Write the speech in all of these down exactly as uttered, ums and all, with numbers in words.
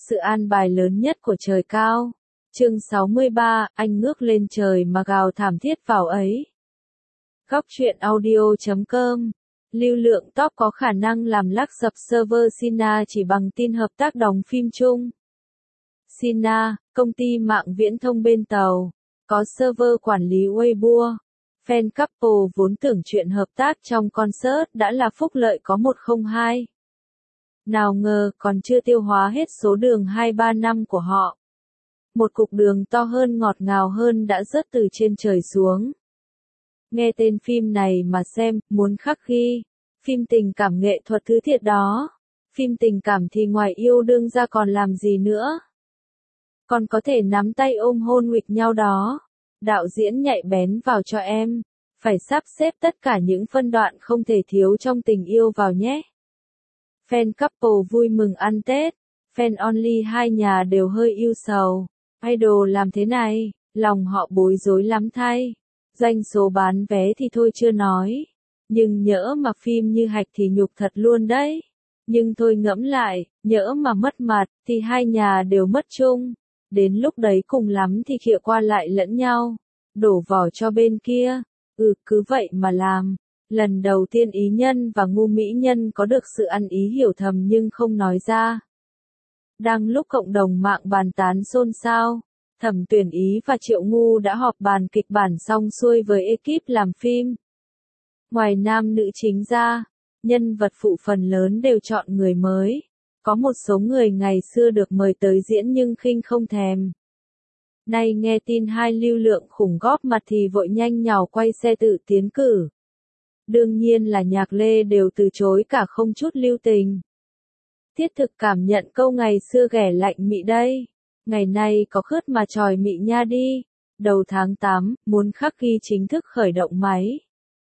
sự an bài lớn nhất của trời cao. Chương sáu mươi ba, anh ngước lên trời mà gào thảm thiết vào ấy. Góc truyện audio chấm com. Lưu lượng top có khả năng làm lắc sập server Sina chỉ bằng tin hợp tác đóng phim chung. Sina, công ty mạng viễn thông bên tàu, có server quản lý Weibo. Fan couple vốn tưởng chuyện hợp tác trong concert đã là phúc lợi có một không hai. Nào ngờ còn chưa tiêu hóa hết số đường hai ba năm của họ. Một cục đường to hơn ngọt ngào hơn đã rớt từ trên trời xuống. Nghe tên phim này mà xem, muốn khắc ghi. Phim tình cảm nghệ thuật thứ thiệt đó. Phim tình cảm thì ngoài yêu đương ra còn làm gì nữa. Còn có thể nắm tay ôm hôn huỵch nhau đó. Đạo diễn nhạy bén vào cho em. Phải sắp xếp tất cả những phân đoạn không thể thiếu trong tình yêu vào nhé. Fan couple vui mừng ăn Tết. Fan only hai nhà đều hơi ưu sầu. Idol làm thế này, lòng họ bối rối lắm thay. Doanh số bán vé thì thôi chưa nói. Nhưng nhỡ mà phim như hạch thì nhục thật luôn đấy. Nhưng thôi ngẫm lại, nhỡ mà mất mặt, thì hai nhà đều mất chung. Đến lúc đấy cùng lắm thì khịa qua lại lẫn nhau. Đổ vỏ cho bên kia. Ừ, cứ vậy mà làm. Lần đầu tiên Ý Nhân và Ngu Mỹ Nhân có được sự ăn ý hiểu thầm nhưng không nói ra. Đang lúc cộng đồng mạng bàn tán xôn xao, Thẩm Tuyển Ý và Triệu Ngu đã họp bàn kịch bản xong xuôi với ekip làm phim. Ngoài nam nữ chính ra, nhân vật phụ phần lớn đều chọn người mới. Có một số người ngày xưa được mời tới diễn nhưng khinh không thèm. Nay nghe tin hai lưu lượng khủng góp mặt thì vội nhanh nhào quay xe tự tiến cử. Đương nhiên là Nhạc Lê đều từ chối cả không chút lưu tình. Thiết thực cảm nhận câu ngày xưa ghẻ lạnh mị đây. Ngày nay có khướt mà tròi mị nha đi. Đầu tháng tám, muốn khắc ghi chính thức khởi động máy.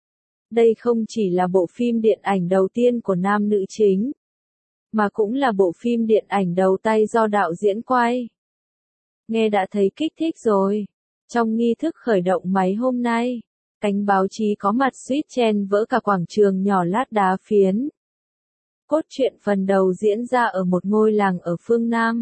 Đây không chỉ là bộ phim điện ảnh đầu tiên của nam nữ chính, mà cũng là bộ phim điện ảnh đầu tay do đạo diễn quay. Nghe đã thấy kích thích rồi. Trong nghi thức khởi động máy hôm nay, cánh báo chí có mặt suýt chen vỡ cả quảng trường nhỏ lát đá phiến. Cốt truyện phần đầu diễn ra ở một ngôi làng ở phương Nam.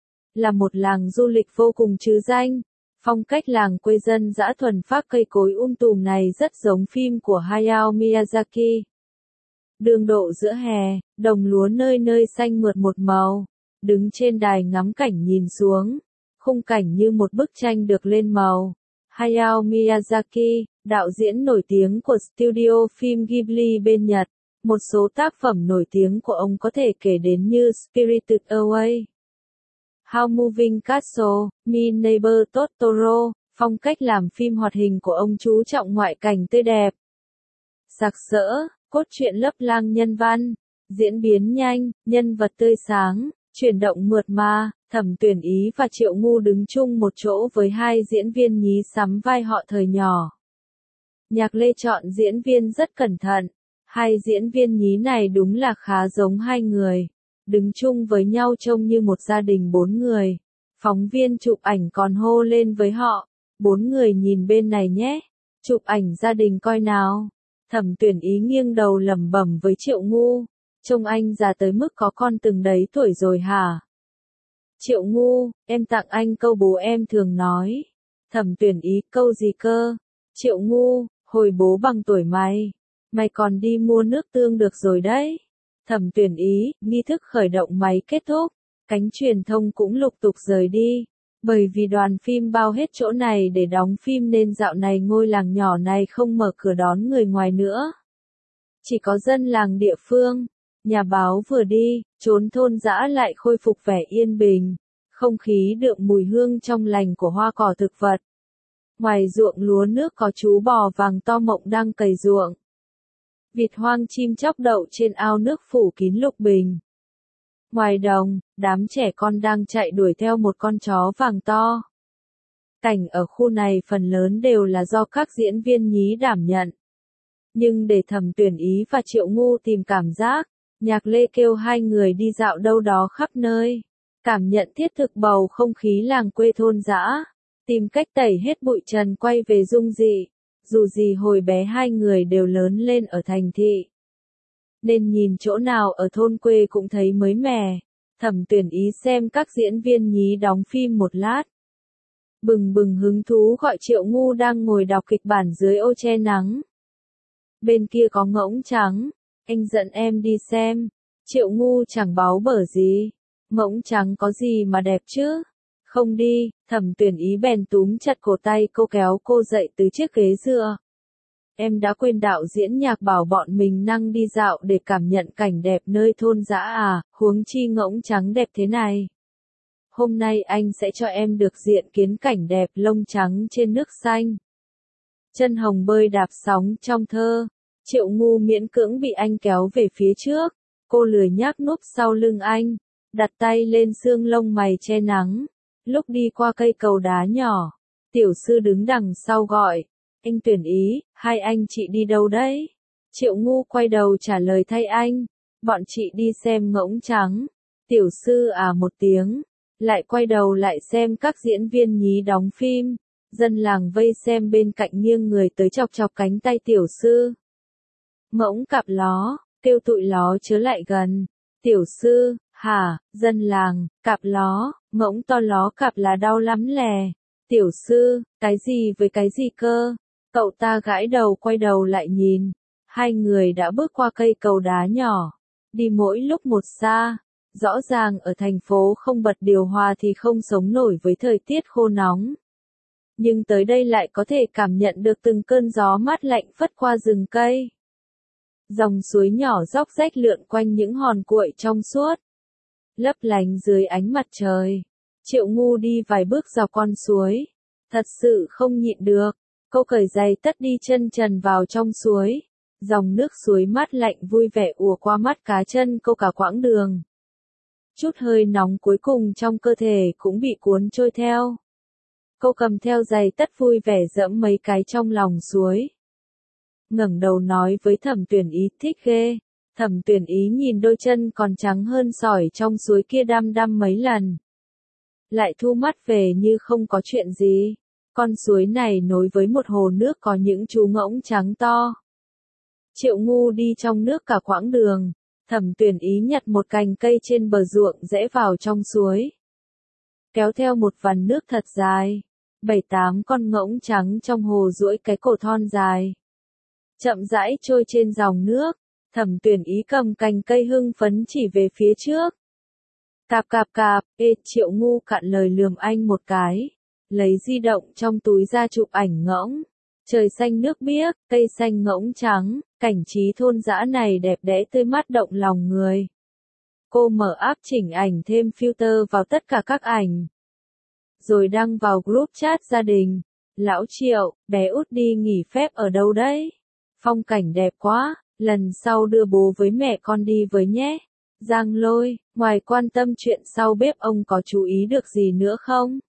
Là một làng du lịch vô cùng trứ danh. Phong cách làng quê dân dã thuần phác cây cối um tùm này rất giống phim của Hayao Miyazaki. Đường độ giữa hè, đồng lúa nơi nơi xanh mượt một màu. Đứng trên đài ngắm cảnh nhìn xuống. Khung cảnh như một bức tranh được lên màu. Hayao Miyazaki, đạo diễn nổi tiếng của studio phim Ghibli bên Nhật. Một số tác phẩm nổi tiếng của ông có thể kể đến như Spirited Away, How Moving Castle, My Neighbor Totoro. Phong cách làm phim hoạt hình của ông chú trọng ngoại cảnh tươi đẹp, sặc sỡ, cốt truyện lấp lang nhân văn, diễn biến nhanh, nhân vật tươi sáng, chuyển động mượt mà. Thẩm Tuyển Ý và Triệu Ngu đứng chung một chỗ với hai diễn viên nhí sắm vai họ thời nhỏ. Nhạc Lê chọn diễn viên rất cẩn thận. Hai diễn viên nhí này đúng là khá giống hai người. Đứng chung với nhau trông như một gia đình bốn người. Phóng viên chụp ảnh còn hô lên với họ. Bốn người nhìn bên này nhé. Chụp ảnh gia đình coi nào. Thẩm Tuyển Ý nghiêng đầu lẩm bẩm với Triệu Ngu. Trông anh già tới mức có con từng đấy tuổi rồi hả? Triệu Ngu, em tặng anh câu bố em thường nói. Thẩm Tuyển Ý, câu gì cơ? Triệu Ngu, hồi bố bằng tuổi mày. Mày còn đi mua nước tương được rồi đấy. Thẩm Tuyển Ý, nghi thức khởi động máy kết thúc. Cánh truyền thông cũng lục tục rời đi. Bởi vì đoàn phim bao hết chỗ này để đóng phim nên dạo này ngôi làng nhỏ này không mở cửa đón người ngoài nữa. Chỉ có dân làng địa phương. Nhà báo vừa đi, chốn thôn dã lại khôi phục vẻ yên bình. Không khí đượm mùi hương trong lành của hoa cỏ thực vật. Ngoài ruộng lúa nước có chú bò vàng to mộng đang cày ruộng. Vịt hoang chim chóc đậu trên ao nước phủ kín lục bình. Ngoài đồng, đám trẻ con đang chạy đuổi theo một con chó vàng to. Cảnh ở khu này phần lớn đều là do các diễn viên nhí đảm nhận. Nhưng để Thẩm Tuyển Ý và Triệu Ngu tìm cảm giác, Nhạc Lê kêu hai người đi dạo đâu đó khắp nơi. Cảm nhận thiết thực bầu không khí làng quê thôn dã. Tìm cách tẩy hết bụi trần quay về dung dị. Dù gì hồi bé hai người đều lớn lên ở thành thị. Nên nhìn chỗ nào ở thôn quê cũng thấy mới mẻ. Thẩm Tuyển Ý xem các diễn viên nhí đóng phim một lát. Bừng bừng hứng thú gọi Triệu Ngu đang ngồi đọc kịch bản dưới ô che nắng. Bên kia có Ngỗng Trắng, anh dẫn em đi xem. Triệu Ngu chẳng báu bở gì. Ngỗng Trắng có gì mà đẹp chứ? Không đi, Thẩm Tuyển Ý bèn túm chặt cổ tay cô kéo cô dậy từ chiếc ghế dựa. Em đã quên đạo diễn Nhạc bảo bọn mình năng đi dạo để cảm nhận cảnh đẹp nơi thôn dã à, huống chi Ngỗng Trắng đẹp thế này. Hôm nay anh sẽ cho em được diện kiến cảnh đẹp lông trắng trên nước xanh. Chân hồng bơi đạp sóng trong thơ. Triệu Ngu miễn cưỡng bị anh kéo về phía trước. Cô lười nhác núp sau lưng anh, đặt tay lên xương lông mày che nắng. Lúc đi qua cây cầu đá nhỏ, tiểu sư đứng đằng sau gọi. Anh Tuyển Ý, hai anh chị đi đâu đấy? Triệu Ngu quay đầu trả lời thay anh. Bọn chị đi xem Ngỗng Trắng. Tiểu sư à một tiếng. Lại quay đầu lại xem các diễn viên nhí đóng phim. Dân làng vây xem bên cạnh nghiêng người tới chọc chọc cánh tay tiểu sư. Ngỗng cặp ló, kêu tụi ló chớ lại gần. Tiểu sư, hả, dân làng, cặp ló, Ngỗng to ló cặp là đau lắm lè. Tiểu sư, cái gì với cái gì cơ? Cậu ta gãi đầu quay đầu lại nhìn. Hai người đã bước qua cây cầu đá nhỏ. Đi mỗi lúc một xa. Rõ ràng ở thành phố không bật điều hòa thì không sống nổi với thời tiết khô nóng. Nhưng tới đây lại có thể cảm nhận được từng cơn gió mát lạnh phất qua rừng cây. Dòng suối nhỏ róc rách lượn quanh những hòn cuội trong suốt. Lấp lánh dưới ánh mặt trời. Triệu Ngu đi vài bước dọc con suối. Thật sự không nhịn được. Cô cởi giày tất đi chân trần vào trong suối. Dòng nước suối mát lạnh vui vẻ ùa qua mắt cá chân cô cả quãng đường. Chút hơi nóng cuối cùng trong cơ thể cũng bị cuốn trôi theo. Cô cầm theo giày tất vui vẻ dẫm mấy cái trong lòng suối. Ngẩng đầu nói với Thẩm Tuyển Ý thích ghê. Thẩm Tuyển Ý nhìn đôi chân còn trắng hơn sỏi trong suối kia đăm đăm mấy lần. Lại thu mắt về như không có chuyện gì. Con suối này nối với một hồ nước có những chú ngỗng trắng to. Triệu Ngu đi trong nước cả quãng đường. Thẩm Tuyển Ý nhặt một cành cây trên bờ ruộng rẽ vào trong suối. Kéo theo một vằn nước thật dài. Bảy tám con ngỗng trắng trong hồ duỗi cái cổ thon dài. Chậm rãi trôi trên dòng nước. Thẩm Tuyển Ý cầm cành cây hưng phấn chỉ về phía trước. Cạp cạp cạp, ê Triệu Ngu cạn lời lườm anh một cái. Lấy di động trong túi ra chụp ảnh ngỗng. Trời xanh nước biếc, cây xanh ngỗng trắng, cảnh trí thôn dã này đẹp đẽ tươi mát động lòng người. Cô mở app chỉnh ảnh thêm filter vào tất cả các ảnh. Rồi đăng vào group chat gia đình. Lão Triệu, bé út đi nghỉ phép ở đâu đấy? Phong cảnh đẹp quá, lần sau đưa bố với mẹ con đi với nhé. Giang Lôi, ngoài quan tâm chuyện sau bếp ông có chú ý được gì nữa không?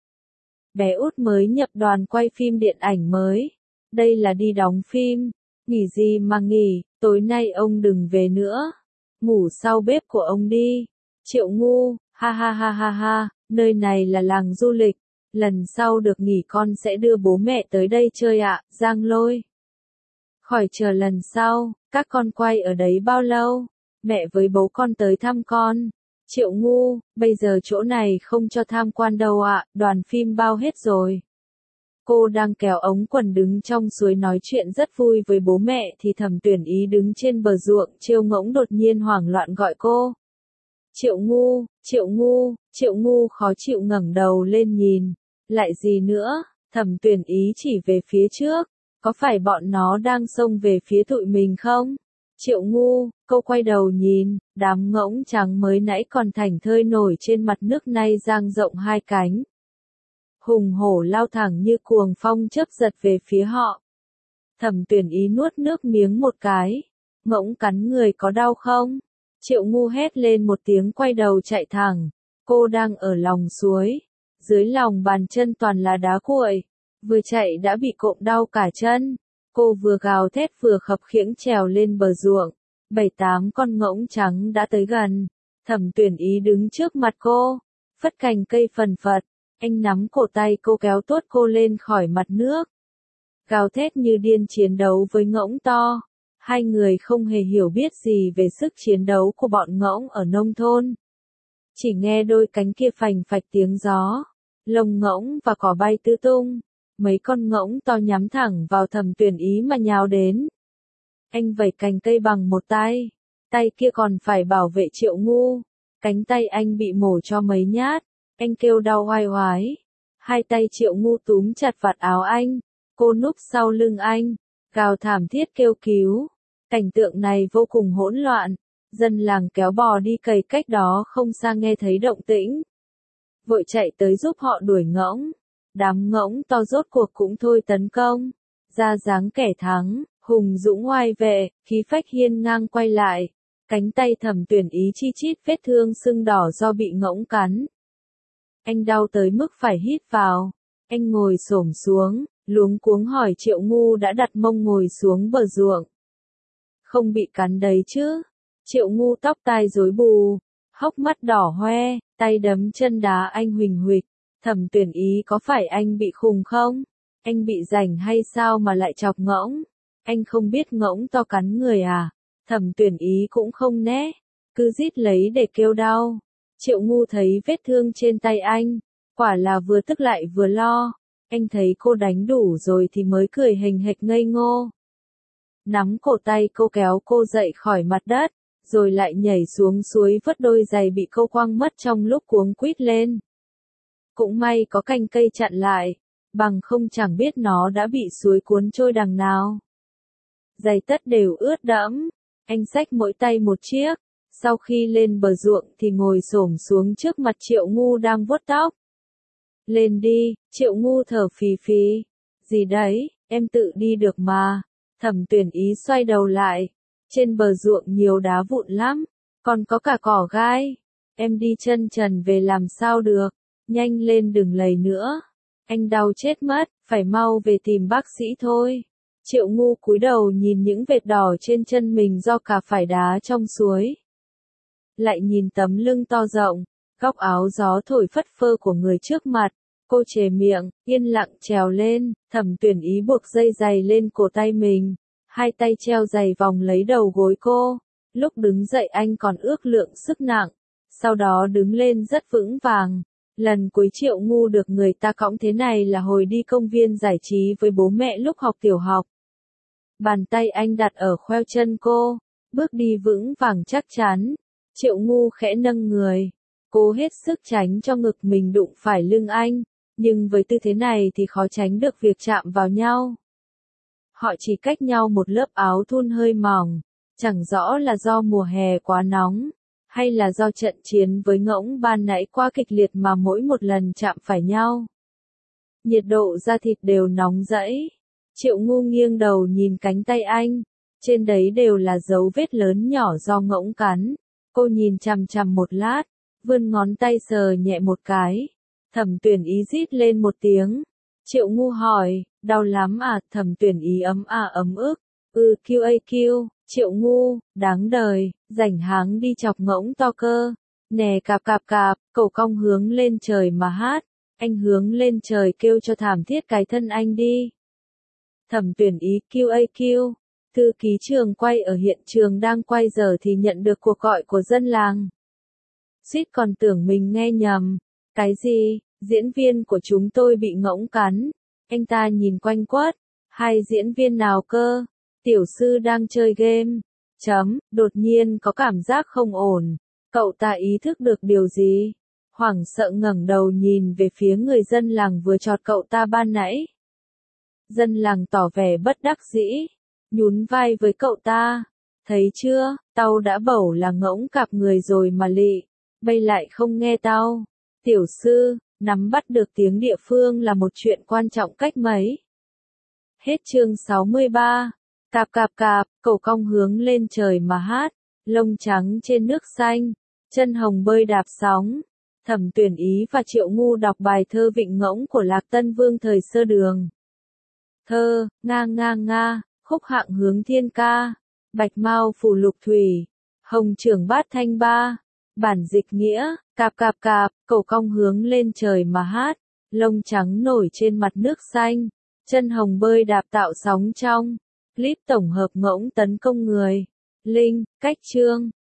Bé út mới nhập đoàn quay phim điện ảnh mới. Đây là đi đóng phim. Nghỉ gì mà nghỉ, tối nay ông đừng về nữa. Ngủ sau bếp của ông đi. Triệu Ngu, ha ha ha ha ha, nơi này là làng du lịch. Lần sau được nghỉ con sẽ đưa bố mẹ tới đây chơi ạ, Giang Lôi. Khỏi chờ lần sau, các con quay ở đấy bao lâu? Mẹ với bố con tới thăm con. Triệu Ngu, bây giờ chỗ này không cho tham quan đâu ạ, đoàn phim bao hết rồi. Cô đang kéo ống quần đứng trong suối nói chuyện rất vui với bố mẹ thì Thẩm Tuyển Ý đứng trên bờ ruộng trêu ngỗng đột nhiên hoảng loạn gọi cô. Triệu Ngu, Triệu Ngu, Triệu Ngu khó chịu ngẩng đầu lên nhìn. Lại gì nữa? Thẩm Tuyển Ý chỉ về phía trước. Có phải bọn nó đang xông về phía tụi mình không? Triệu Ngu, cô quay đầu nhìn, đám ngỗng trắng mới nãy còn thảnh thơi nổi trên mặt nước nay dang rộng hai cánh. Hùng hổ lao thẳng như cuồng phong chớp giật về phía họ. Thẩm Tuyển Ý nuốt nước miếng một cái. Ngỗng cắn người có đau không? Triệu Ngu hét lên một tiếng quay đầu chạy thẳng. Cô đang ở lòng suối. Dưới lòng bàn chân toàn là đá cuội. Vừa chạy đã bị cộm đau cả chân. Cô vừa gào thét vừa khập khiễng trèo lên bờ ruộng. Bảy tám con ngỗng trắng đã tới gần. Thẩm Tuyển Ý đứng trước mặt cô. Phất cành cây phần phật. Anh nắm cổ tay cô kéo tuốt cô lên khỏi mặt nước. Gào thét như điên chiến đấu với ngỗng to. Hai người không hề hiểu biết gì về sức chiến đấu của bọn ngỗng ở nông thôn. Chỉ nghe đôi cánh kia phành phạch tiếng gió, lông ngỗng và cỏ bay tứ tung, mấy con ngỗng to nhắm thẳng vào Thẩm Tuyển Ý mà nhào đến. Anh vẩy cành cây bằng một tay, tay kia còn phải bảo vệ Triệu Ngu, cánh tay anh bị mổ cho mấy nhát, anh kêu đau oai oái. Hai tay Triệu Ngu túm chặt vạt áo anh, cô núp sau lưng anh, gào thảm thiết kêu cứu. Cảnh tượng này vô cùng hỗn loạn, dân làng kéo bò đi cày cách đó không xa nghe thấy động tĩnh, vội chạy tới giúp họ đuổi ngỗng. Đám ngỗng to rốt cuộc cũng thôi tấn công, ra dáng kẻ thắng, hùng dũng oai vệ, khí phách hiên ngang quay lại. Cánh tay Thẩm Tuyển Ý chi chít vết thương sưng đỏ do bị ngỗng cắn. Anh đau tới mức phải hít vào. Anh ngồi xổm xuống, luống cuống hỏi Triệu Ngu đã đặt mông ngồi xuống bờ ruộng. Không bị cắn đấy chứ? Triệu Ngu tóc tai rối bù, hốc mắt đỏ hoe, tay đấm chân đá anh huỳnh huỵch. Thẩm Tuyển Ý có phải anh bị khùng không? Anh bị rảnh hay sao mà lại chọc ngỗng? Anh không biết ngỗng to cắn người à? Thẩm Tuyển Ý cũng không né, cứ rít lấy để kêu đau. Triệu Ngu thấy vết thương trên tay anh, quả là vừa tức lại vừa lo. Anh thấy cô đánh đủ rồi thì mới cười hình hệt ngây ngô. Nắm cổ tay cô kéo cô dậy khỏi mặt đất, rồi lại nhảy xuống suối vớt đôi giày bị cô quăng mất trong lúc cuống quýt lên. Cũng may có cành cây chặn lại, bằng không chẳng biết nó đã bị suối cuốn trôi đằng nào. Giày tất đều ướt đẫm, anh xách mỗi tay một chiếc, sau khi lên bờ ruộng thì ngồi xổm xuống trước mặt Triệu Ngu đang vuốt tóc. Lên đi, Triệu Ngu thở phì phì. Gì đấy, em tự đi được mà. Thẩm Tuyển Ý xoay đầu lại, trên bờ ruộng nhiều đá vụn lắm, còn có cả cỏ gai. Em đi chân trần về làm sao được, nhanh lên đừng lầy nữa. Anh đau chết mất, phải mau về tìm bác sĩ thôi. Triệu Ngu cúi đầu nhìn những vệt đỏ trên chân mình do cả phải đá trong suối. Lại nhìn tấm lưng to rộng, góc áo gió thổi phất phơ của người trước mặt. Cô chề miệng, yên lặng trèo lên. Thẩm Tuyển Ý buộc dây giày lên cổ tay mình, hai tay treo giày vòng lấy đầu gối cô. Lúc đứng dậy anh còn ước lượng sức nặng, sau đó đứng lên rất vững vàng. Lần cuối Triệu Ngu được người ta cõng thế này là hồi đi công viên giải trí với bố mẹ lúc học tiểu học. Bàn tay anh đặt ở khoeo chân cô, bước đi vững vàng chắc chắn. Triệu Ngu khẽ nâng người, cố hết sức tránh cho ngực mình đụng phải lưng anh, nhưng với tư thế này thì khó tránh được việc chạm vào nhau. Họ chỉ cách nhau một lớp áo thun hơi mỏng, chẳng rõ là do mùa hè quá nóng, hay là do trận chiến với ngỗng ban nãy quá kịch liệt mà mỗi một lần chạm phải nhau. Nhiệt độ da thịt đều nóng rẫy. Triệu Ngu nghiêng đầu nhìn cánh tay anh, trên đấy đều là dấu vết lớn nhỏ do ngỗng cắn. Cô nhìn chằm chằm một lát, vươn ngón tay sờ nhẹ một cái. Thẩm Tuyển Ý rít lên một tiếng. Triệu Ngu hỏi, đau lắm à? Thẩm Tuyển Ý ấm à ấm ức. Ừ kiu a kiu, Triệu Ngu, đáng đời, rảnh háng đi chọc ngỗng to cơ. Nè cạp cạp cạp, cậu cong hướng lên trời mà hát. Anh hướng lên trời kêu cho thảm thiết cái thân anh đi. Thẩm Tuyển Ý kiu a kiu. Thư ký trường quay ở hiện trường đang quay giờ thì nhận được cuộc gọi của dân làng. Suýt còn tưởng mình nghe nhầm. Cái gì? Diễn viên của chúng tôi bị ngỗng cắn. Anh ta nhìn quanh quất. Hai diễn viên nào cơ? Tiểu sư đang chơi game. Chấm, đột nhiên có cảm giác không ổn. Cậu ta ý thức được điều gì? Hoảng sợ ngẩng đầu nhìn về phía người dân làng vừa chọt cậu ta ban nãy. Dân làng tỏ vẻ bất đắc dĩ, nhún vai với cậu ta. Thấy chưa, tao đã bảo là ngỗng cạp người rồi mà lị, bây lại không nghe tao. Tiểu sư, nắm bắt được tiếng địa phương là một chuyện quan trọng cách mấy. Hết chương sáu mươi ba. Cạp cạp cạp, cậu cong hướng lên trời mà hát, lông trắng trên nước xanh, chân hồng bơi đạp sóng. Thẩm Tuyển Ý và Triệu Ngu đọc bài thơ Vịnh Ngỗng của Lạc Tân Vương thời sơ đường. Thơ, nga nga nga, khúc hạng hướng thiên ca, bạch mao phủ lục thủy, hồng trưởng bát thanh ba. Bản dịch nghĩa, cạp cạp cạp, cậu cong hướng lên trời mà hát, lông trắng nổi trên mặt nước xanh, chân hồng bơi đạp tạo sóng trong. Clip tổng hợp ngỗng tấn công người. Link, cách chương.